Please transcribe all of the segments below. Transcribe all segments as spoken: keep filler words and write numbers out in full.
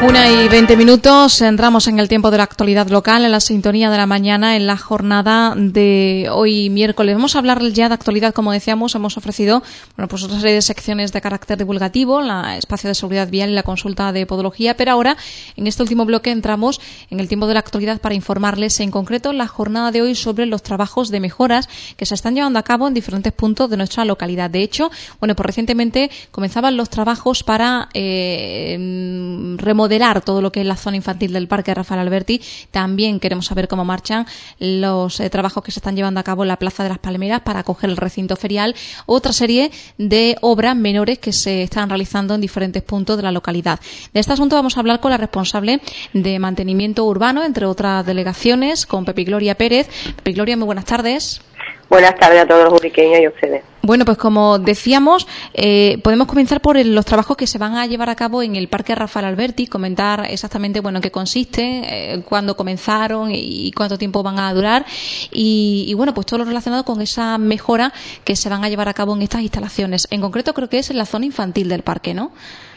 Una y veinte minutos, entramos en el tiempo de la actualidad local, en la sintonía de la mañana, en la jornada de hoy miércoles. Vamos a hablar ya de actualidad, como decíamos, hemos ofrecido bueno, pues otra serie de secciones de carácter divulgativo, la espacio de seguridad vial y la consulta de podología, pero ahora, en este último bloque, entramos en el tiempo de la actualidad para informarles en concreto la jornada de hoy sobre los trabajos de mejoras que se están llevando a cabo en diferentes puntos de nuestra localidad. De hecho, bueno, pues recientemente comenzaban los trabajos para eh, remodelar todo lo que es la zona infantil del Parque Rafael Alberti. También queremos saber cómo marchan los eh, trabajos que se están llevando a cabo en la Plaza de las Palmeras para acoger el recinto ferial. Otra serie de obras menores que se están realizando en diferentes puntos de la localidad. De este asunto vamos a hablar con la responsable de mantenimiento urbano, entre otras delegaciones, con Pepi Gloria Pérez. Pepi Gloria, muy buenas tardes. Buenas tardes a todos los uriqueños y a ustedes. Bueno, pues como decíamos, eh, podemos comenzar por el, los trabajos que se van a llevar a cabo en el Parque Rafael Alberti, comentar exactamente bueno en qué consiste, eh, cuándo comenzaron y, y cuánto tiempo van a durar y, y bueno, pues todo lo relacionado con esa mejora que se van a llevar a cabo en estas instalaciones. En concreto creo que es en la zona infantil del parque, ¿no?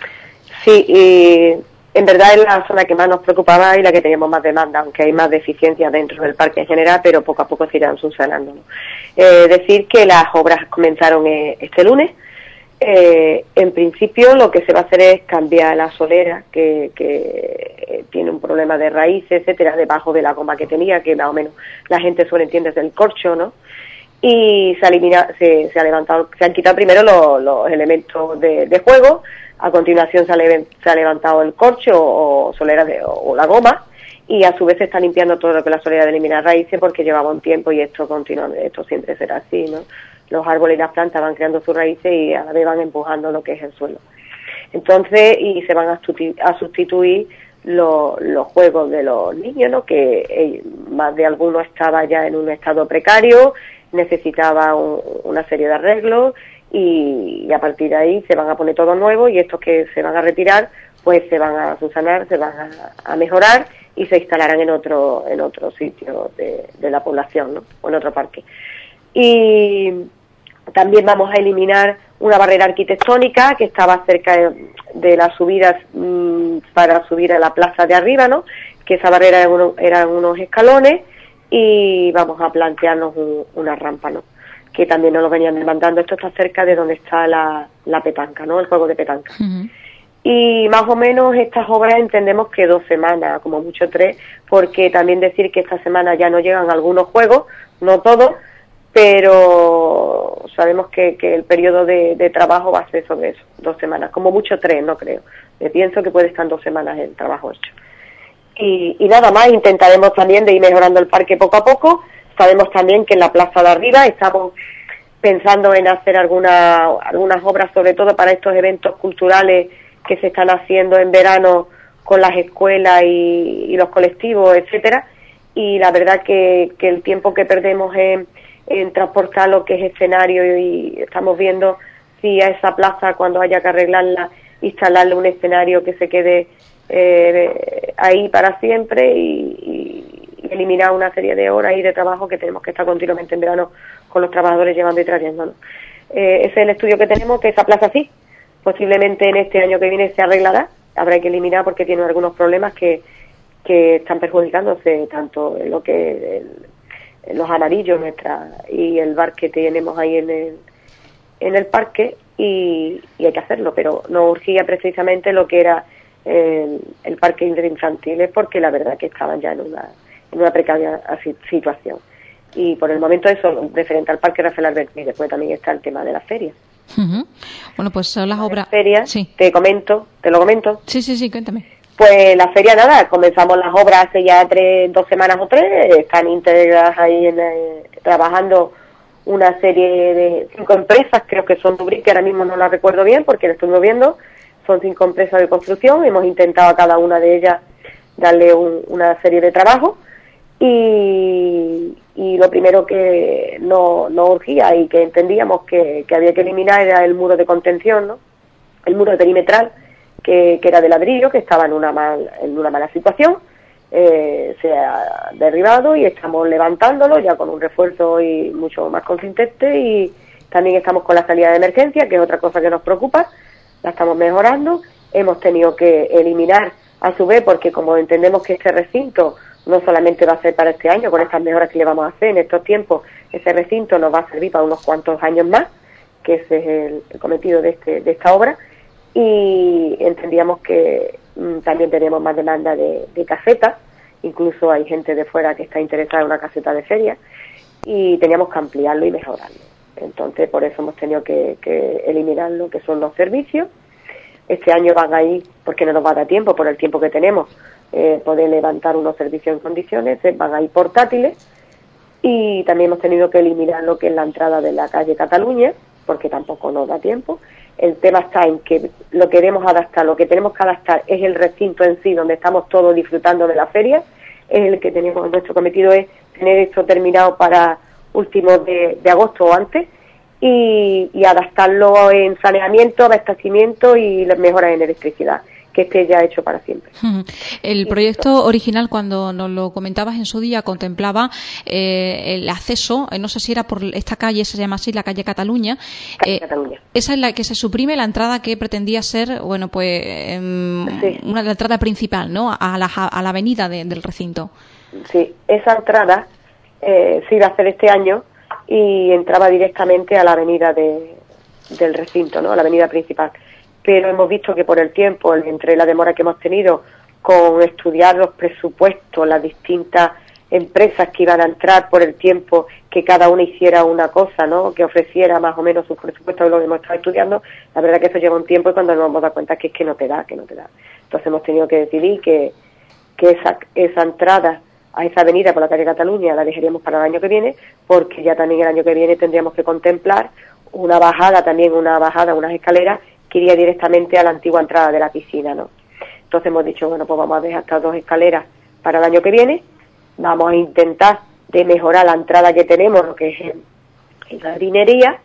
Sí, y en verdad es la zona que más nos preocupaba y la que teníamos más demanda, aunque hay más deficiencias dentro del parque en general, pero poco a poco se irán subsanando, ¿no? Eh, decir que las obras comenzaron eh, este lunes. Eh, en principio lo que se va a hacer es cambiar la solera, que, que tiene un problema de raíces, etcétera, debajo de la goma que tenía, que más o menos la gente suele entender del corcho, ¿no? Y se, elimina, se, se, ha levantado, se han quitado primero los, los elementos de, de juego. A continuación se ha, le, se ha levantado el corcho o solera de, o, o la goma, y a su vez se está limpiando todo lo que es la solera de eliminar raíces, porque llevaba un tiempo y esto continúa, esto siempre será así, ¿no? Los árboles y las plantas van creando sus raíces y a la vez van empujando lo que es el suelo. Entonces, y se van a, a sustituir los, los juegos de los niños, ¿no? Que eh, más de alguno estaba ya en un estado precario, necesitaba un, una serie de arreglos, y, y a partir de ahí se van a poner todo nuevo, y estos que se van a retirar pues se van a subsanar, se van a, a mejorar y se instalarán en otro en otro sitio de, de la población, ¿no? O en otro parque. Y también vamos a eliminar una barrera arquitectónica que estaba cerca de, de las subidas mmm, para subir a la plaza de arriba, ¿no? Que esa barrera era uno, eran unos escalones, y vamos a plantearnos un, una rampa, ¿no? Que también nos lo venían demandando. Esto está cerca de donde está la, la petanca, ¿no? El juego de petanca. Uh-huh. Y más o menos estas obras entendemos que dos semanas, como mucho tres, porque también decir que esta semana ya no llegan algunos juegos, no todos, pero sabemos que, que el periodo de, de trabajo va a ser sobre eso, dos semanas, como mucho tres, no creo. Me pienso que puede estar dos semanas el trabajo hecho. Y, y nada más, intentaremos también de ir mejorando el parque poco a poco. Sabemos también que en la plaza de arriba estamos pensando en hacer alguna, algunas obras, sobre todo para estos eventos culturales que se están haciendo en verano con las escuelas y, y los colectivos, etcétera. Y la verdad que, que el tiempo que perdemos en, en transportar lo que es escenario, y estamos viendo si a esa plaza, cuando haya que arreglarla, instalarle un escenario que se quede eh, ahí para siempre, y, y eliminar una serie de horas y de trabajo que tenemos que estar continuamente en verano con los trabajadores llevando y trayéndonos. Eh, ese es el estudio que tenemos, que esa plaza sí, posiblemente en este año que viene se arreglará, habrá que eliminar porque tiene algunos problemas que, que están perjudicándose tanto en lo que el, en los amarillos nuestra y el bar que tenemos ahí en el, en el parque, y, y hay que hacerlo, pero no urgía precisamente lo que era el, el parque infantil, porque la verdad que estaban ya en una en una precaria situación. Y por el momento eso, referente al Parque Rafael Alberti. Después también está el tema de las ferias. Uh-huh. Bueno, pues son las obras... ferias, sí. te comento, te lo comento. Sí, sí, sí, cuéntame. Pues la feria, nada, comenzamos las obras hace ya tres, dos semanas o tres, están integradas ahí en, eh, trabajando una serie de cinco empresas, creo que son Dubric, que ahora mismo no las recuerdo bien porque las estoy viendo, son cinco empresas de construcción, hemos intentado a cada una de ellas darle un, una serie de trabajos. Y, y lo primero que no, no urgía y que entendíamos que, que había que eliminar era el muro de contención, ¿no? El muro perimetral, que, que era de ladrillo, que estaba en una, mal, en una mala situación, eh, se ha derribado y estamos levantándolo ya con un refuerzo y mucho más consistente, y también estamos con la salida de emergencia, que es otra cosa que nos preocupa, la estamos mejorando. Hemos tenido que eliminar a su vez, porque como entendemos que este recinto no solamente va a ser para este año, con estas mejoras que le vamos a hacer en estos tiempos, ese recinto nos va a servir para unos cuantos años más, que ese es el, el cometido de, este, de esta obra, y entendíamos que mmm, también tenemos más demanda de, de casetas, incluso hay gente de fuera que está interesada en una caseta de feria, y teníamos que ampliarlo y mejorarlo. Entonces, por eso hemos tenido que, que eliminar lo que son los servicios. Este año van a ir, porque no nos va a dar tiempo, por el tiempo que tenemos, eh, poder levantar unos servicios en condiciones, eh, van a ir portátiles, y también hemos tenido que eliminar lo que es la entrada de la calle Cataluña, porque tampoco nos da tiempo. El tema está en que lo queremos adaptar, lo que tenemos que adaptar es el recinto en sí, donde estamos todos disfrutando de la feria, es el que tenemos, nuestro cometido es tener esto terminado para últimos de, de agosto o antes, y, y adaptarlo en saneamiento, abastecimiento y las mejoras en electricidad, que esté ya hecho para siempre. El proyecto original, cuando nos lo comentabas en su día, contemplaba eh, el acceso, no sé si era por esta calle, se llama así, la calle Cataluña. Calle eh, Cataluña. Esa es la que se suprime, la entrada que pretendía ser, bueno, pues eh, sí. una la entrada principal, ¿no? A la, a la avenida de, del recinto. Sí, esa entrada eh, se iba a hacer este año y entraba directamente a la avenida de, del recinto, ¿no? A la avenida principal. Pero hemos visto que por el tiempo, entre la demora que hemos tenido con estudiar los presupuestos, las distintas empresas que iban a entrar, por el tiempo que cada una hiciera una cosa, ¿no? Que ofreciera más o menos sus presupuestos de lo que hemos estado estudiando, la verdad que eso lleva un tiempo y cuando nos hemos dado cuenta que es que no te da, que no te da. Entonces hemos tenido que decidir que, que esa, esa entrada a esa avenida por la calle Cataluña la dejaríamos para el año que viene, porque ya también el año que viene tendríamos que contemplar una bajada, también una bajada, unas escaleras que iría directamente a la antigua entrada de la piscina, ¿no? Entonces hemos dicho, bueno, pues vamos a dejar estas dos escaleras para el año que viene, vamos a intentar de mejorar la entrada que tenemos, lo que es en, en jardinería,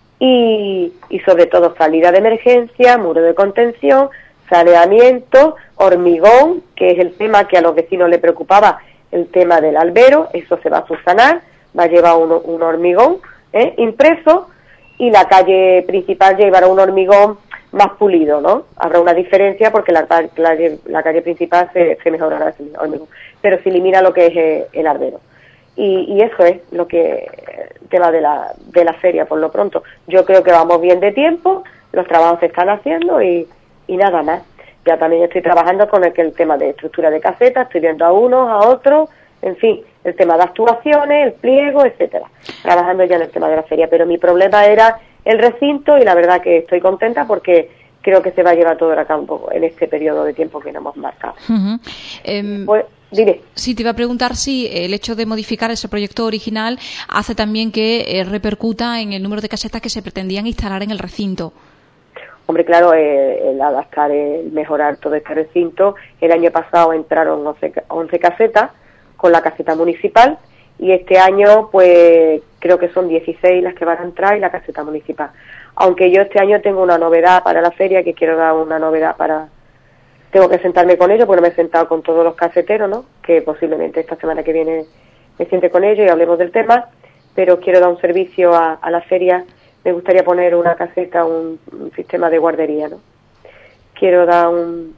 y, y sobre todo salida de emergencia, muro de contención, saneamiento, hormigón, que es el tema que a los vecinos les preocupaba, el tema del albero, eso se va a subsanar, va a llevar un, un hormigón ¿eh? impreso, y la calle principal llevará un hormigón más pulido, ¿no? Habrá una diferencia porque la, la, la calle principal se, se mejorará ese hormigón, pero se elimina lo que es eh, el albero. Y, y eso es lo que el tema de la, de la feria por lo pronto. Yo creo que vamos bien de tiempo, los trabajos se están haciendo y, y nada más. Ya también estoy trabajando con el, el tema de estructura de casetas, estoy viendo a unos, a otros, en fin, el tema de actuaciones, el pliego, etcétera. Trabajando ya en el tema de la feria, pero mi problema era el recinto y la verdad que estoy contenta porque creo que se va a llevar todo a cabo en este periodo de tiempo que nos hemos marcado. Uh-huh. Eh, pues, dime. Sí, te iba a preguntar si el hecho de modificar ese proyecto original hace también que eh, repercuta en el número de casetas que se pretendían instalar en el recinto. Hombre, claro, eh, el adaptar, el mejorar todo este recinto. El año pasado entraron once casetas con la caseta municipal y este año pues creo que son dieciséis las que van a entrar y la caseta municipal. Aunque yo este año tengo una novedad para la feria, que quiero dar una novedad para... Tengo que sentarme con ellos porque no me he sentado con todos los caseteros, ¿no? Que posiblemente esta semana que viene me siente con ellos y hablemos del tema, pero quiero dar un servicio a, a la feria. Me gustaría poner una caseta, un, un sistema de guardería, ¿no? Quiero dar un...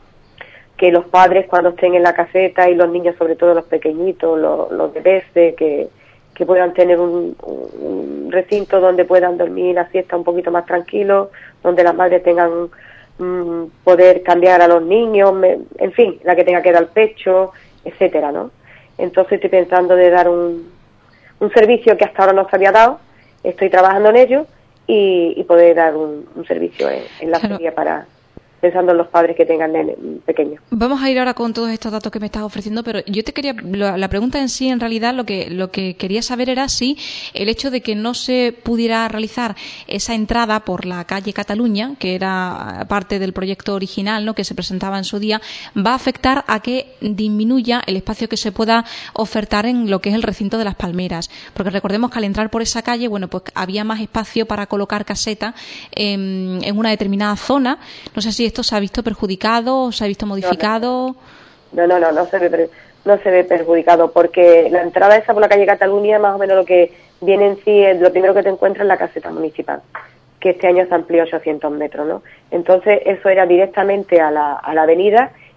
que los padres cuando estén en la caseta y los niños, sobre todo los pequeñitos, los, los bebés, de que, que puedan tener un, un recinto donde puedan dormir la siesta un poquito más tranquilo, donde las madres tengan mmm, poder cambiar a los niños, me, en fin, la que tenga que dar el pecho, etcétera, ¿no? Entonces estoy pensando de dar un, un servicio que hasta ahora no se había dado. Estoy trabajando en ello y, y poder dar un, un servicio en, en la claro. feria para pensando en los padres que tengan nenes pequeños. Vamos a ir ahora con todos estos datos que me estás ofreciendo, pero yo te quería, la pregunta en sí, en realidad, lo que lo que quería saber era si el hecho de que no se pudiera realizar esa entrada por la calle Cataluña, que era parte del proyecto original, ¿no?, que se presentaba en su día, va a afectar a que disminuya el espacio que se pueda ofertar en lo que es el recinto de las Palmeras, porque recordemos que al entrar por esa calle, bueno, pues había más espacio para colocar casetas en, en una determinada zona. No sé si esto se ha visto perjudicado, se ha visto modificado. No, no, no, no se ve, no se ve perjudicado, porque la entrada esa por la calle Cataluña, más o menos lo que viene en sí, es lo primero que te encuentras en la caseta municipal, que este año se amplió ochocientos metros, ¿no? Entonces eso era directamente a la, a la avenida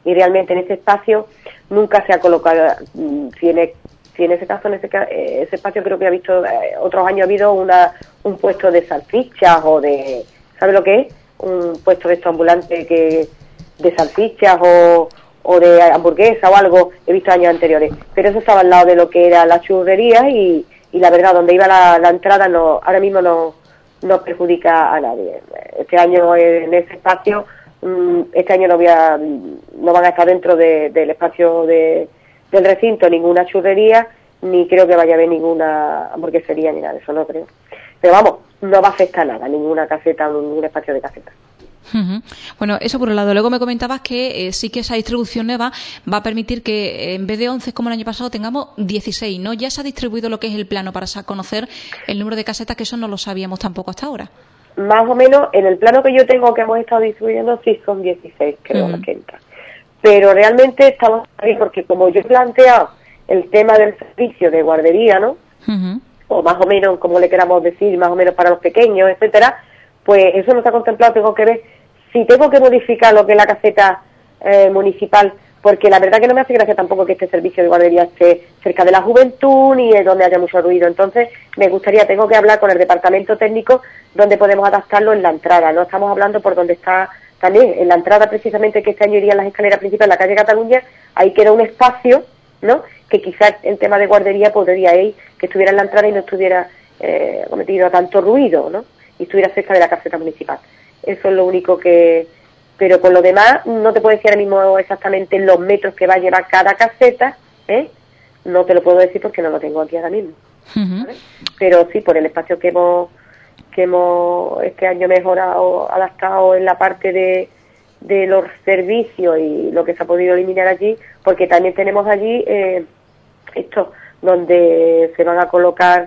y realmente en ese espacio nunca se ha colocado, si en, si en ese caso, en ese, ese espacio creo que ha visto, eh, otros años ha habido una un puesto de salchichas o de, ¿sabe lo que es? Un puesto de esto ambulante que de salchichas o, o de hamburguesa o algo, he visto años anteriores, pero eso estaba al lado de lo que era la churrería y, y la verdad, donde iba la, la entrada no ahora mismo no, no perjudica a nadie. Este año en ese espacio, este año no voy a, no van a estar dentro de, del espacio de, del recinto ninguna churrería, ni creo que vaya a haber ninguna hamburguesería ni nada de eso, no creo. Pero vamos, no va a afectar nada, ninguna caseta, ningún espacio de caseta. Uh-huh. Bueno, eso por un lado. Luego me comentabas que eh, sí que esa distribución nueva va a permitir que eh, en vez de once como el año pasado tengamos dieciséis, ¿no? Ya se ha distribuido lo que es el plano para conocer el número de casetas, que eso no lo sabíamos tampoco hasta ahora. Más o menos, en el plano que yo tengo que hemos estado distribuyendo, sí son dieciséis, creo, uh-huh. que entran. Pero realmente estamos ahí porque como yo he planteado el tema del servicio de guardería, ¿no? Uh-huh. O más o menos, como le queramos decir, más o menos para los pequeños, etcétera, pues eso no está contemplado. Tengo que ver si tengo que modificar lo que es la caseta eh, municipal, porque la verdad que no me hace gracia tampoco que este servicio de guardería esté cerca de la juventud ni es donde haya mucho ruido. Entonces me gustaría, tengo que hablar con el departamento técnico donde podemos adaptarlo en la entrada. No estamos hablando por donde está también, en la entrada precisamente, que este año irían las escaleras principales en la calle Cataluña, ahí queda un espacio, ¿no?, que quizás el tema de guardería podría ir, que estuviera en la entrada y no estuviera eh, cometido tanto ruido, ¿no?, y estuviera cerca de la caseta municipal. Eso es lo único que... Pero con lo demás no te puedo decir ahora mismo exactamente los metros que va a llevar cada caseta, ¿eh? No te lo puedo decir porque no lo tengo aquí ahora mismo. Uh-huh. ¿Vale? Pero sí, por el espacio que hemos que hemos este año mejorado, adaptado en la parte de, de los servicios y lo que se ha podido eliminar allí, porque también tenemos allí eh, esto, donde se van a colocar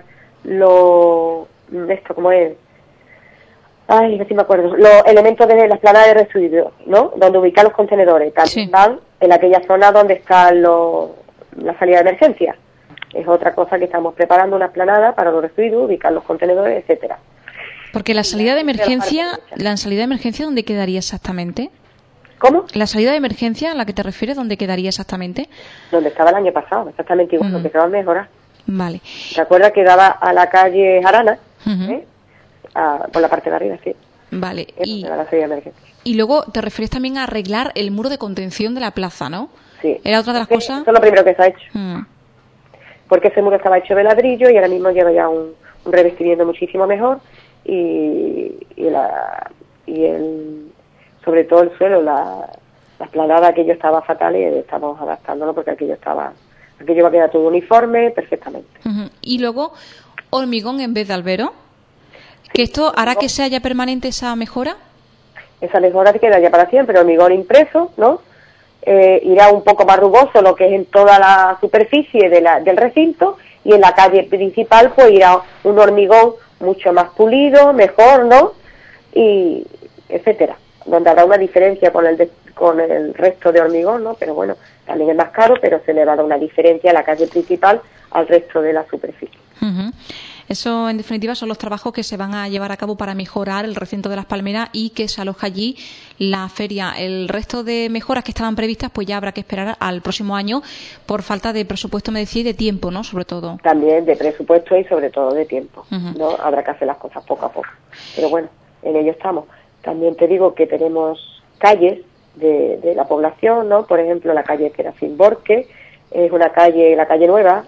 los... esto, ¿cómo es? Ay, no sé si me acuerdo. Los elementos de la explanada de residuos, ¿no? Donde ubicar los contenedores. También sí. Van en aquella zona donde está los, la salida de emergencia. Es otra cosa que estamos preparando, una explanada para los residuos, ubicar los contenedores, etcétera. Porque la salida de emergencia, la salida de emergencia, ¿dónde quedaría exactamente? ¿Cómo? La salida de emergencia a la que te refieres, ¿dónde quedaría exactamente? Donde estaba el año pasado, exactamente igual, uh-huh. Lo que se va a mejorar. Vale. ¿Te acuerdas que daba a la calle Jarana? Uh-huh. ¿Eh? A, por la parte de arriba, sí. Vale. Y, la salida de emergencia. Y luego te refieres también a arreglar el muro de contención de la plaza, ¿no? Sí. ¿Era otra de las sí, cosas? Eso es lo primero que se ha hecho. Uh-huh. Porque ese muro estaba hecho de ladrillo y ahora mismo lleva ya un, un revestimiento muchísimo mejor y, y, la, y el, sobre todo el suelo, la, la explanada, aquello estaba fatal y estamos adaptándolo porque aquello estaba, aquello va a quedar todo uniforme perfectamente. Uh-huh. Y luego hormigón en vez de albero, sí, que esto hará que sea ya permanente esa mejora. Esa mejora queda ya para siempre, hormigón impreso, ¿no? Eh, irá un poco más rugoso lo que es en toda la superficie de la, del recinto, y en la calle principal pues irá un hormigón mucho más pulido, mejor, ¿no? Y etcétera, donde habrá una diferencia con el de, con el resto de hormigón, ¿no? Pero bueno, también es más caro, pero se le va a dar una diferencia a la calle principal al resto de la superficie. Uh-huh. Eso, en definitiva, son los trabajos que se van a llevar a cabo para mejorar el recinto de Las Palmeras y que se aloja allí la feria. El resto de mejoras que estaban previstas, pues ya habrá que esperar al próximo año por falta de presupuesto, me decía, y de tiempo, ¿no? Sobre todo. También de presupuesto y sobre todo de tiempo, uh-huh. ¿no? Habrá que hacer las cosas poco a poco. Pero bueno, en ello estamos. También te digo que tenemos calles de, de la población, ¿no? Por ejemplo, la calle Serafín Borque, es una calle, la calle Nueva,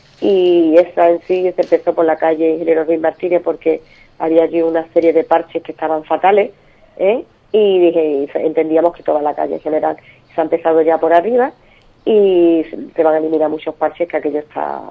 y esa en sí se empezó por la calle Ingeniero Ruiz Martínez porque había allí una serie de parches que estaban fatales, ¿eh? y dije, entendíamos que toda la calle en general se ha empezado ya por arriba y se van a eliminar muchos parches, que aquello está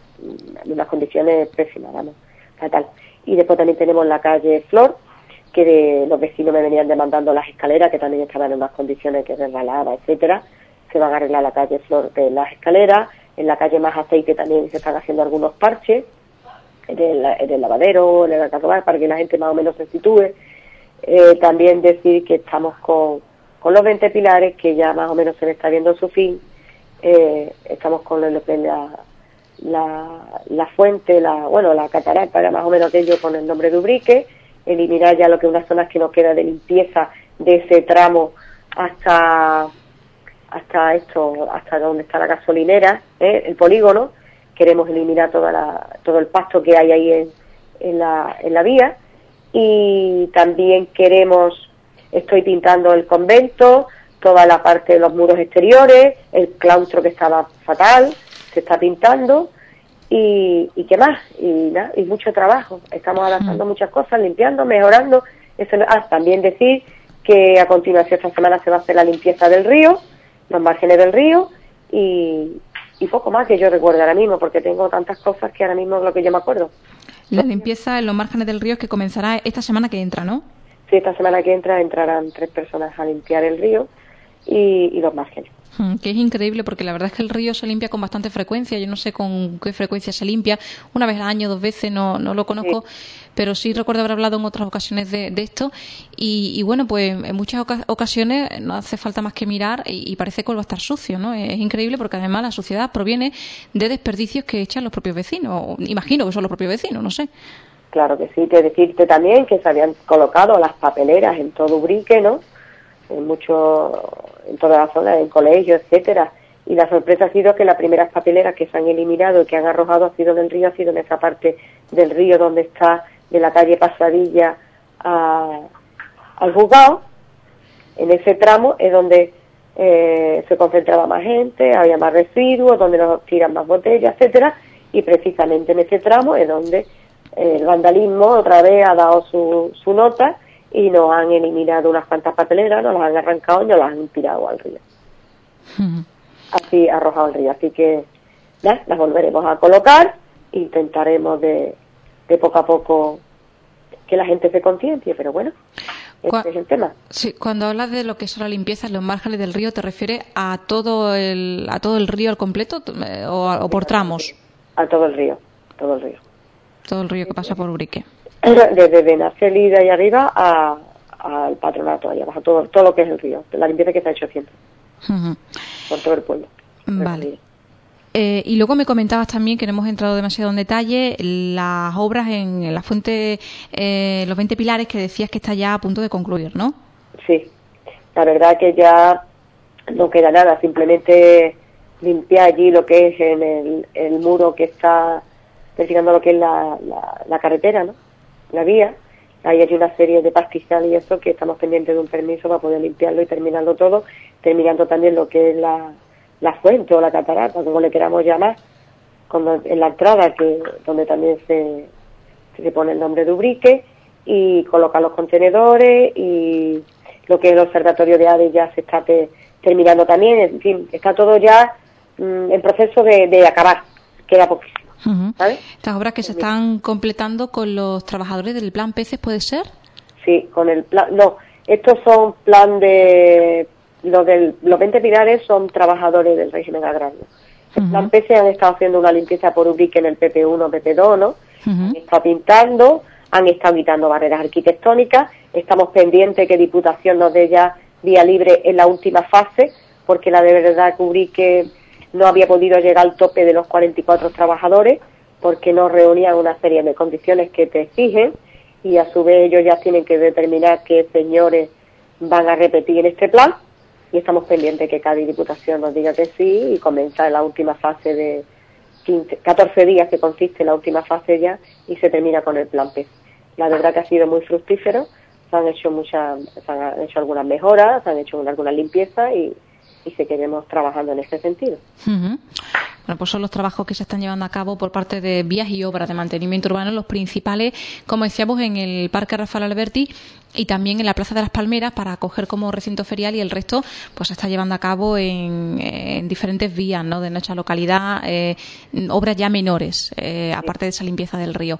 en unas condiciones pésimas, vamos, fatal. Y después también tenemos la calle Flor, que de, los vecinos me venían demandando las escaleras, que también estaban en unas condiciones que resbalaban, etcétera. Se van a arreglar la calle Flor de las escaleras. En la calle Más Aceite también se están haciendo algunos parches, en el, en el lavadero, en el alcazar, para que la gente más o menos se sitúe. Eh, también decir que estamos con, con los veinte pilares, que ya más o menos se le está viendo su fin. Eh, estamos con lo que la, la, la fuente, la bueno, la catarata, más o menos aquello con el nombre de Ubrique, eliminar ya lo que unas zonas que nos queda de limpieza de ese tramo hasta hasta esto, hasta donde está la gasolinera, ¿eh? el polígono. Queremos eliminar toda la, todo el pasto que hay ahí en, en, la, en la vía, y también queremos, estoy pintando el convento, toda la parte de los muros exteriores, el claustro que estaba fatal, se está pintando, y, y qué más, y nada, y mucho trabajo. Estamos adaptando mm. muchas cosas, limpiando, mejorando. Eso, ah, también decir que a continuación esta semana se va a hacer la limpieza del río, los márgenes del río, y, y poco más que yo recuerdo ahora mismo, porque tengo tantas cosas que ahora mismo es lo que yo me acuerdo. La limpieza en los márgenes del río que comenzará esta semana que entra, ¿no? Sí, esta semana que entra entrarán tres personas a limpiar el río y, y los márgenes. Que es increíble, porque la verdad es que el río se limpia con bastante frecuencia. Yo no sé con qué frecuencia se limpia, una vez al año, dos veces, no, no lo conozco, sí. Pero sí recuerdo haber hablado en otras ocasiones de, de esto. Y, y bueno, pues en muchas oca- ocasiones no hace falta más que mirar y, y parece que va a estar sucio, ¿no? Es increíble, porque además la suciedad proviene de desperdicios que echan los propios vecinos. Imagino que son los propios vecinos, no sé. Claro que sí, te decirte también que se habían colocado las papeleras en todo Ubrique, ¿no? En mucho, en toda la zona, en colegios, etcétera, y la sorpresa ha sido que las primeras papeleras que se han eliminado y que han arrojado ha sido en el río, ha sido en esa parte del río donde está de la calle Pasadilla a, al juzgado. En ese tramo es donde eh, se concentraba más gente, había más residuos, donde nos tiran más botellas, etcétera, y precisamente en ese tramo es donde eh, el vandalismo otra vez ha dado su, su nota, y nos han eliminado unas cuantas papeleras, nos las han arrancado y nos las han tirado al río. Uh-huh. Así, arrojado al río. Así que, ¿ya? Las volveremos a colocar, intentaremos de, de poco a poco que la gente se conciencie, pero bueno, este Cu- es el tema. Sí, cuando hablas de lo que es la limpieza en los márgenes del río, ¿te refieres a todo el, a todo el río al completo o, a, o por tramos? A todo el río, todo el río. Todo el río que pasa por Ubrique. Desde Benacelida y arriba a, al Patronato, allá abajo, todo, todo lo que es el río, la limpieza que se ha hecho siempre, uh-huh. por todo el pueblo. Vale. Eh, y luego me comentabas también, que no hemos entrado demasiado en detalle, las obras en, en la fuente, eh, los veinte pilares, que decías que está ya a punto de concluir, ¿no? Sí, la verdad que ya no queda nada, simplemente limpiar allí lo que es en el, el muro que está verificando lo que es la, la, la carretera, ¿no? La vía. Ahí hay una serie de pastizales y eso que estamos pendientes de un permiso para poder limpiarlo y terminarlo todo, terminando también lo que es la, la fuente o la catarata, como le queramos llamar, cuando, en la entrada, que donde también se, se pone el nombre de Ubrique, y colocar los contenedores, y lo que es el observatorio de aves ya se está te, terminando también. En fin, está todo ya mmm, en proceso de, de acabar, queda poquísimo. Uh-huh. ¿Sabes? Estas obras que se están completando con los trabajadores del plan Peces, ¿puede ser? Sí, con el plan, no, estos son plan de, los del, los veinte pilares son trabajadores del régimen agrario. El uh-huh. plan Peces han estado haciendo una limpieza por Ubrique en el P P uno, P P dos, ¿no? Uh-huh. Han estado pintando, han estado quitando barreras arquitectónicas, estamos pendientes que Diputación nos dé ya vía libre en la última fase, porque la de verdad que Ubrique no había podido llegar al tope de los cuarenta y cuatro trabajadores, porque no reunían una serie de condiciones que te exigen, y a su vez ellos ya tienen que determinar qué señores van a repetir en este plan, y estamos pendientes que cada diputación nos diga que sí, y comenzar la última fase de quince, catorce días, que consiste en la última fase ya, y se termina con el plan P E S. La verdad que ha sido muy fructífero, se han hecho muchas, se han hecho algunas mejoras, se han hecho algunas limpiezas, y y seguiremos trabajando en ese sentido. Uh-huh. Bueno, pues son los trabajos que se están llevando a cabo por parte de Vías y Obras de Mantenimiento Urbano, los principales, como decíamos, en el Parque Rafael Alberti y también en la Plaza de las Palmeras, para acoger como recinto ferial, y el resto pues se está llevando a cabo en, en diferentes vías, ¿no?, de nuestra localidad, eh, obras ya menores, eh, aparte de esa limpieza del río.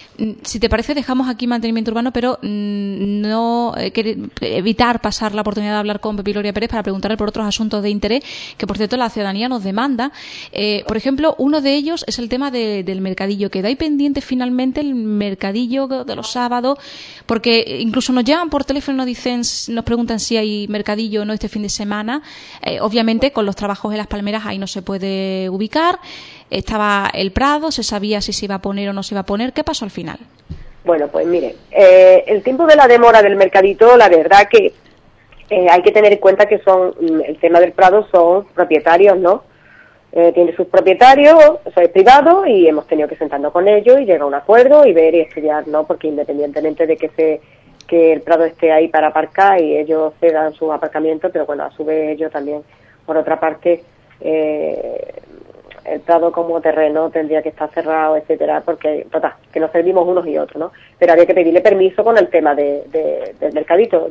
Si te parece, dejamos aquí mantenimiento urbano, pero mmm, no eh, evitar pasar la oportunidad de hablar con Pepi Gloria Pérez para preguntarle por otros asuntos de interés que, por cierto, la ciudadanía nos demanda. Eh, por ejemplo, uno de ellos es el tema de, del mercadillo. Queda ahí pendiente finalmente el mercadillo de los sábados, porque incluso nos llaman por teléfono y nos dicen, nos preguntan si hay mercadillo o no este fin de semana. Eh, obviamente, con los trabajos en las Palmeras ahí no se puede ubicar. Estaba el Prado, se sabía si se iba a poner o no se iba a poner. ¿Qué pasó al final? Bueno, pues mire, eh, el tiempo de la demora del mercadito, la verdad que Eh, hay que tener en cuenta que son, el tema del Prado son propietarios, ¿no? Eh, tiene sus propietarios, eso es privado, y hemos tenido que sentarnos con ellos y llegar a un acuerdo y ver y estudiar, ¿no? Porque independientemente de que se que el Prado esté ahí para aparcar y ellos cedan sus aparcamientos, pero bueno, a su vez ellos también, por otra parte, eh, el Prado como terreno tendría que estar cerrado, etcétera, porque, total, que nos servimos unos y otros, ¿no? Pero había que pedirle permiso con el tema de, de, del mercadito.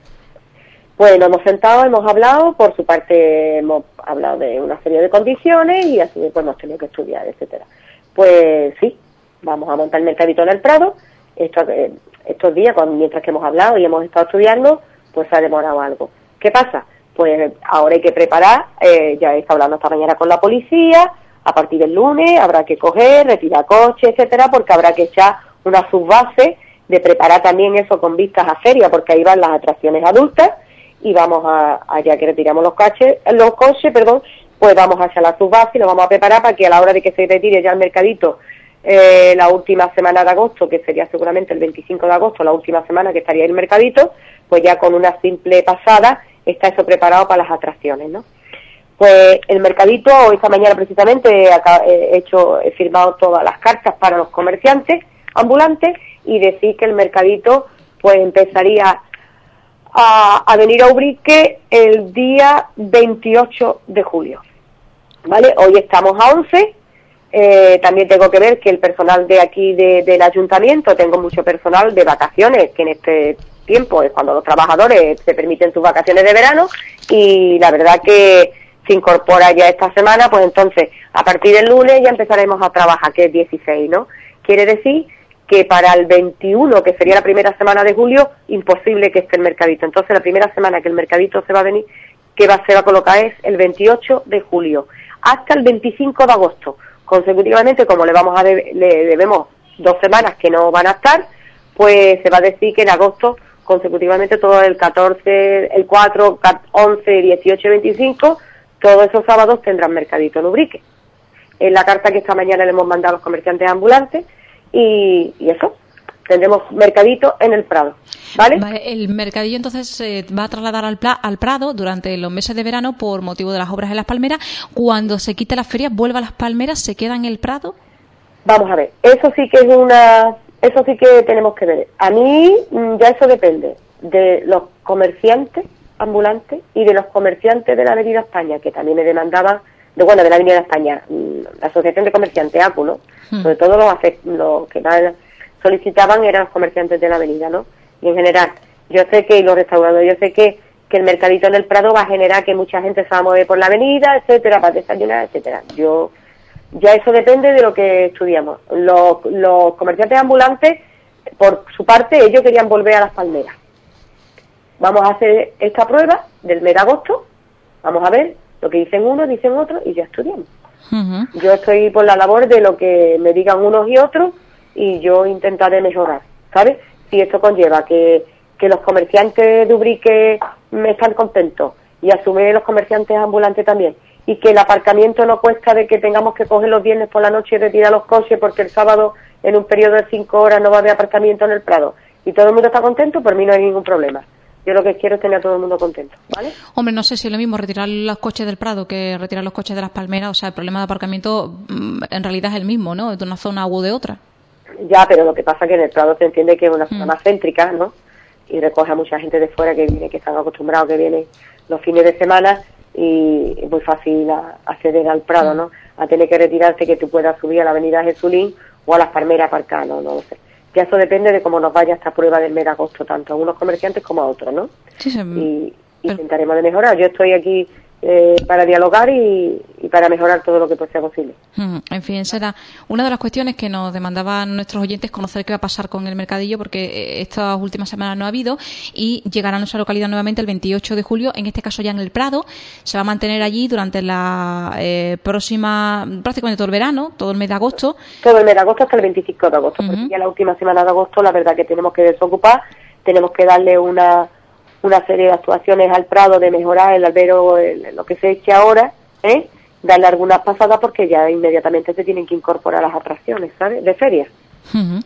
Pues nos hemos sentado, hemos hablado, por su parte hemos hablado de una serie de condiciones y así pues hemos tenido que estudiar, etcétera. Pues sí, vamos a montar el mercadito en el Prado. Estos, eh, estos días, cuando, mientras que hemos hablado y hemos estado estudiando, pues se ha demorado algo. ¿Qué pasa? Pues ahora hay que preparar, eh, ya he estado hablando esta mañana con la policía, a partir del lunes habrá que coger, retirar coches, etcétera, porque habrá que echar una subbase de preparar también eso con vistas a feria, porque ahí van las atracciones adultas, y vamos a, allá que retiramos los coches, los coches, perdón, pues vamos hacia la subbase y lo vamos a preparar para que a la hora de que se retire ya el mercadito, eh, la última semana de agosto, que sería seguramente el veinticinco de agosto, la última semana que estaría el mercadito, pues ya con una simple pasada está eso preparado para las atracciones, ¿no? Pues el mercadito, esta mañana precisamente he hecho, he firmado todas las cartas para los comerciantes ambulantes y decir que el mercadito pues empezaría A, a venir a Ubrique el día veintiocho de julio, ¿vale? Hoy estamos a once, eh, también tengo que ver que el personal de aquí de, del ayuntamiento, tengo mucho personal de vacaciones, que en este tiempo es cuando los trabajadores se permiten sus vacaciones de verano, y la verdad que se incorpora ya esta semana, pues entonces a partir del lunes ya empezaremos a trabajar, que es dieciséis, ¿no? Quiere decir que para el veintiuno, que sería la primera semana de julio, imposible que esté el mercadito. Entonces la primera semana que el mercadito se va a venir, que va, se va a colocar es el veintiocho de julio, hasta el veinticinco de agosto. Consecutivamente, como le vamos a deb- le debemos dos semanas que no van a estar, pues se va a decir que en agosto, consecutivamente todo el catorce, el cuatro, once, dieciocho y veinticinco, todos esos sábados tendrán mercadito en Ubrique. En la carta que esta mañana le hemos mandado a los comerciantes ambulantes, Y, y eso, tendremos mercadito en el Prado, ¿vale? Vale, el mercadillo entonces se eh, va a trasladar al, pla- al Prado durante los meses de verano por motivo de las obras en las palmeras. Cuando se quite las ferias, vuelva a las palmeras, ¿se queda en el Prado? Vamos a ver, eso sí que es una, eso sí que tenemos que ver. A mí ya eso depende de los comerciantes ambulantes y de los comerciantes de la Avenida España, que también me demandaban, de bueno, de la Avenida España, la Asociación de Comerciantes A C U, ¿no? Hmm. Sobre todo los, los que más solicitaban eran los comerciantes de la avenida, ¿no? Y en general, yo sé que, y los restauradores, yo sé que, que el mercadito en el Prado va a generar que mucha gente se va a mover por la avenida, etcétera, para desayunar, etcétera. Yo, ya eso depende de lo que estudiamos. Los, los comerciantes ambulantes, por su parte, ellos querían volver a las palmeras. Vamos a hacer esta prueba del mes de agosto, vamos a ver lo que dicen unos, dicen otros, y ya estudiamos. Uh-huh. Yo estoy por la labor de lo que me digan unos y otros, y yo intentaré mejorar, ¿sabes? Si esto conlleva que, que los comerciantes de Ubrique me están contentos, y a su vez los comerciantes ambulantes también, y que el aparcamiento no cuesta de que tengamos que coger los viernes por la noche y retirar los coches porque el sábado en un periodo de cinco horas no va a haber aparcamiento en el Prado, y todo el mundo está contento, por mí no hay ningún problema. Yo lo que quiero es tener a todo el mundo contento, ¿vale? Hombre, no sé si es lo mismo retirar los coches del Prado que retirar los coches de las palmeras. O sea, el problema de aparcamiento en realidad es el mismo, ¿no? De una zona u de otra. Ya, pero lo que pasa es que en el Prado se entiende que es una zona mm. más céntrica, ¿no? Y recoge a mucha gente de fuera que viene, que están acostumbrados, que vienen los fines de semana, y es muy fácil a, acceder al Prado, ¿no? A tener que retirarse, que tú puedas subir a la avenida Jesulín o a las palmeras a aparcar, ¿no? No lo sé. Ya eso depende de cómo nos vaya esta prueba del mes de agosto, tanto a unos comerciantes como a otros, ¿no? Sí, sí. Y, y intentaremos de mejorar. Yo estoy aquí eh, para dialogar y, y para mejorar todo lo que pues sea posible. Mm, en fin, será una de las cuestiones que nos demandaban nuestros oyentes, conocer qué va a pasar con el mercadillo, porque estas últimas semanas no ha habido, y llegará a nuestra localidad nuevamente el veintiocho de julio, en este caso ya en el Prado. Se va a mantener allí durante la eh, próxima, prácticamente todo el verano, todo el mes de agosto. Todo el mes de agosto hasta el veinticinco de agosto, uh-huh. Porque ya la última semana de agosto la verdad que tenemos que desocupar, tenemos que darle una una serie de actuaciones al Prado de mejorar el albero, el, lo que se eche ahora, ¿eh? Darle algunas pasadas porque ya inmediatamente se tienen que incorporar las atracciones, ¿sabes? De feria. Uh-huh.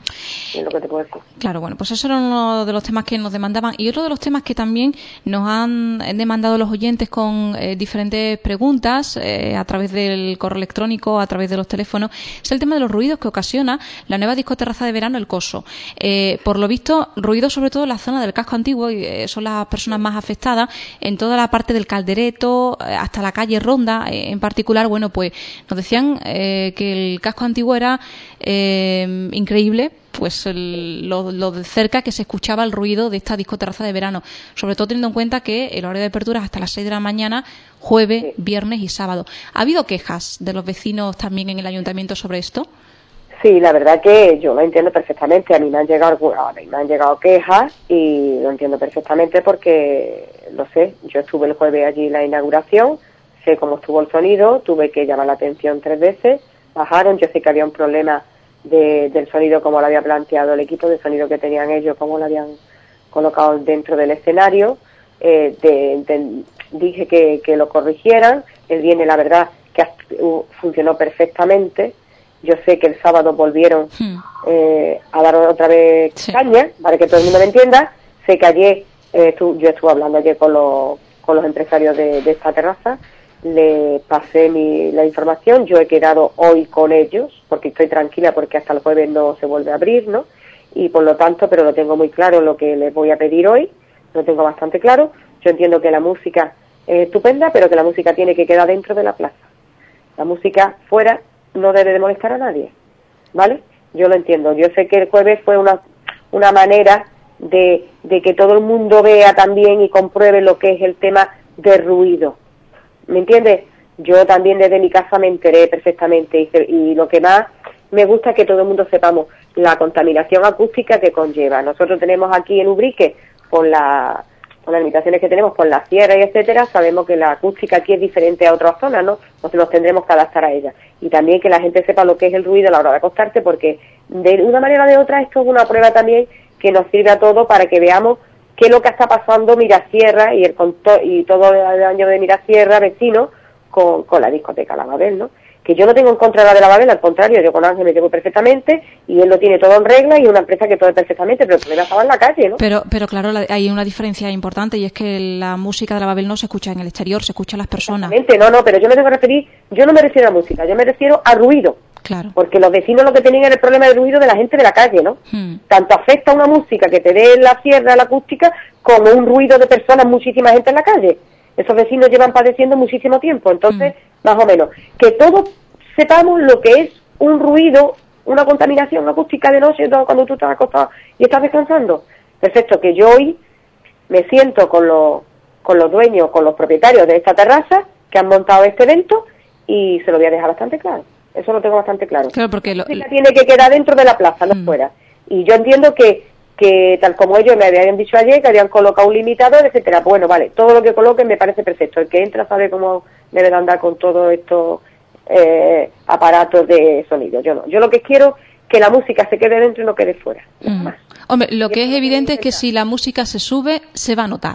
es lo que te puedo decir. Claro, bueno, pues eso era uno de los temas que nos demandaban. Y otro de los temas que también nos han demandado los oyentes con eh, diferentes preguntas eh, a través del correo electrónico, a través de los teléfonos, es el tema de los ruidos que ocasiona la nueva discoterraza de verano El Coso. Eh, por lo visto, ruidos sobre todo en la zona del casco antiguo, y eh, son las personas más afectadas, en toda la parte del Caldereto, eh, hasta la calle Ronda, eh, en particular. Bueno, pues nos decían eh, que el casco antiguo era eh, increíble, pues el, lo, lo de cerca que se escuchaba el ruido de esta discoterraza de verano, sobre todo teniendo en cuenta que el horario de apertura es hasta las seis de la mañana, jueves, sí. viernes y sábado. ¿Ha habido quejas de los vecinos también en el ayuntamiento sobre esto? Sí, la verdad que yo lo entiendo perfectamente. A mí me han llegado, a mí me han llegado quejas y lo entiendo perfectamente porque, lo sé, yo estuve el jueves allí en la inauguración, sé cómo estuvo el sonido, tuve que llamar la atención tres veces, bajaron, yo sé que había un problema De, del sonido como lo había planteado el equipo, del sonido que tenían ellos, como lo habían colocado dentro del escenario. Eh, de, de, dije que, que lo corrigieran. El viernes, la verdad, que uh, funcionó perfectamente. Yo sé que el sábado volvieron hmm. eh, a dar otra vez sí. caña, para que todo el mundo me entienda. Sé que ayer, eh, estu, yo estuve hablando ayer con los, con los empresarios de, de esta terraza, le pasé mi, la información, yo he quedado hoy con ellos, porque estoy tranquila porque hasta el jueves no se vuelve a abrir, ¿no? Y por lo tanto, pero lo tengo muy claro lo que les voy a pedir hoy, lo tengo bastante claro. Yo entiendo que la música es estupenda, pero que la música tiene que quedar dentro de la plaza. La música fuera no debe de molestar a nadie, ¿vale? Yo lo entiendo. Yo sé que el jueves fue una, una manera de, de que todo el mundo vea también y compruebe lo que es el tema de ruido. ¿Me entiendes? Yo también desde mi casa me enteré perfectamente y, y lo que más me gusta es que todo el mundo sepamos la contaminación acústica que conlleva. Nosotros tenemos aquí en Ubrique, por, la, por las limitaciones que tenemos, por la sierra y etcétera, sabemos que la acústica aquí es diferente a otras zonas, ¿no? Entonces nos tendremos que adaptar a ella. Y también que la gente sepa lo que es el ruido a la hora de acostarte, porque de una manera o de otra esto es una prueba también que nos sirve a todos para que veamos qué es lo que está pasando Mirasierra y el y todo el año de Mirasierra vecino con, con la discoteca La Babel, ¿no? Que yo no tengo en contra de la de La Babel, al contrario, yo con Ángel me llevo perfectamente y él lo tiene todo en regla y es una empresa que todo es perfectamente, pero el problema estaba en la calle, ¿no? Pero, pero claro, la, hay una diferencia importante y es que la música de La Babel no se escucha en el exterior, se escucha a las personas. No, no, pero yo me tengo que referir, yo no me refiero a música, yo me refiero a ruido. Claro. Porque los vecinos lo que tenían era el problema del ruido de la gente de la calle, ¿no? Hmm. Tanto afecta una música que te dé en la sierra, la acústica, como un ruido de personas, muchísima gente en la calle. Esos vecinos llevan padeciendo muchísimo tiempo, entonces, hmm. más o menos, que todos sepamos lo que es un ruido, una contaminación acústica de noche cuando tú estás acostado y estás descansando. Perfecto, que yo hoy me siento con los, con los dueños, con los propietarios de esta terraza que han montado este evento y se lo voy a dejar bastante claro. Eso lo tengo bastante claro. Claro, porque lo, la tiene que quedar dentro de la plaza, no mm. fuera. Y yo entiendo que, que, tal como ellos me habían dicho ayer, que habían colocado un limitador, etcétera. Bueno, vale, todo lo que coloquen me parece perfecto. El que entra sabe cómo debe de andar con todos estos eh, aparatos de sonido. Yo no. Yo lo que quiero que la música se quede dentro y no quede fuera. Mm. Hombre, lo que es evidente es que si la música se sube, se va a notar.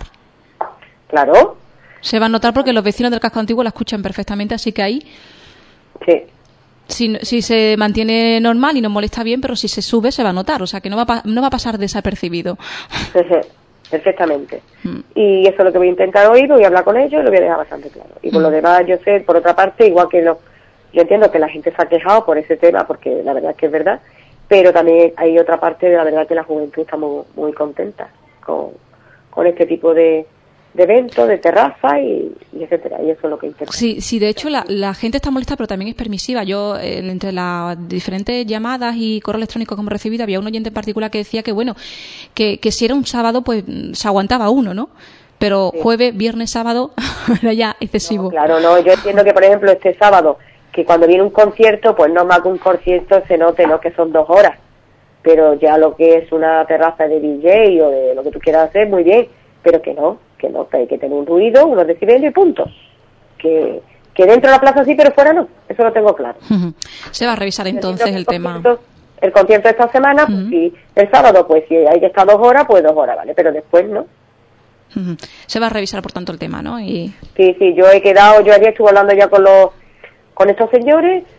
Claro. Se va a notar porque los vecinos del casco antiguo la escuchan perfectamente, así que ahí... Sí. Si, si se mantiene normal y no molesta bien, pero si se sube se va a notar, o sea que no va a, no va a pasar desapercibido. Perfectamente. Mm. Y eso es lo que voy a intentar hoy, voy a hablar con ellos y lo voy a dejar bastante claro. Y por mm. lo demás, yo sé, por otra parte, igual que lo, yo entiendo que la gente se ha quejado por ese tema, porque la verdad es que es verdad, pero también hay otra parte de la verdad que la juventud está muy, muy contenta con, con este tipo de... de eventos, de terraza y, y etcétera, y eso es lo que intento. Sí, sí, de hecho la, la gente está molesta, pero también es permisiva. Yo, eh, entre las diferentes llamadas y correos electrónicos que hemos recibido, había un oyente en particular que decía que, bueno, que, que si era un sábado, pues se aguantaba uno, ¿no? Pero sí. Jueves, viernes, sábado, era ya excesivo. No, claro, no, yo entiendo que, por ejemplo, este sábado, que cuando viene un concierto, pues no más que un concierto se note, ¿no?, que son dos horas, pero ya lo que es una terraza de D J o de lo que tú quieras hacer, muy bien, pero que no, que no, que hay que tener un ruido, unos decibelios y punto. Que, que dentro de la plaza sí, pero fuera no. Eso lo tengo claro. Uh-huh. Se va a revisar entonces el, el tema. El concierto de esta semana, pues uh-huh. sí, el sábado, pues si hay que estar dos horas, pues dos horas, ¿vale? Pero después no. Uh-huh. Se va a revisar, por tanto, el tema, ¿no? Y... Sí, sí, yo he quedado, yo ayer estuve hablando ya con los, con estos señores,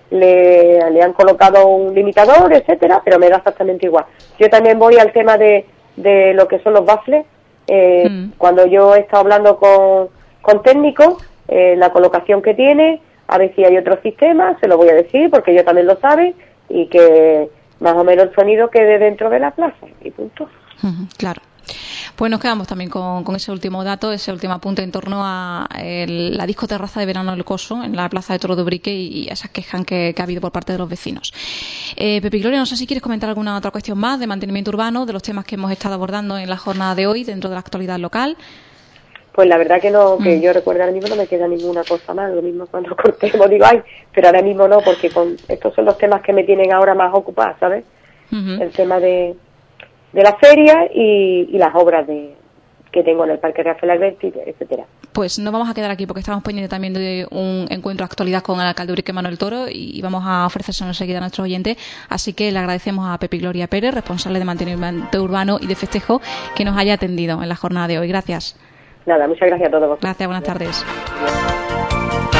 le, le han colocado un limitador, etcétera, pero me da exactamente igual. Yo también voy al tema de, de lo que son los baffles. Eh, mm. Cuando yo he estado hablando con, con técnicos, eh, la colocación que tiene, a ver si hay otro sistema, se lo voy a decir porque ellos también lo saben, y que más o menos el sonido quede dentro de la plaza, y punto. Uh-huh, claro. Pues nos quedamos también con, con ese último dato, ese último apunte en torno a el, la discoterraza de verano del Coso en la plaza de Toro de Ubrique y, y esas quejas que, que ha habido por parte de los vecinos. Eh, Pepi Gloria, no sé si quieres comentar alguna otra cuestión más de mantenimiento urbano, de los temas que hemos estado abordando en la jornada de hoy dentro de la actualidad local. Pues la verdad que no, que mm. yo recuerdo ahora mismo no me queda ninguna cosa más, lo mismo cuando cortemos digo, ay, pero ahora mismo no, porque con estos son los temas que me tienen ahora más ocupada, ¿sabes? Uh-huh. El tema de, de la feria y, y las obras de que tengo en el Parque Rafael Alberti, etcétera. Pues nos vamos a quedar aquí porque estamos pendientes también de un encuentro de actualidad con el alcalde Ubrique, Manuel Toro, y vamos a ofrecérselo enseguida a nuestros oyentes, así que le agradecemos a Pepi Gloria Pérez, responsable de mantenimiento urbano y de festejo, que nos haya atendido en la jornada de hoy. Gracias. Nada, muchas gracias a todos vosotros. Gracias, buenas tardes.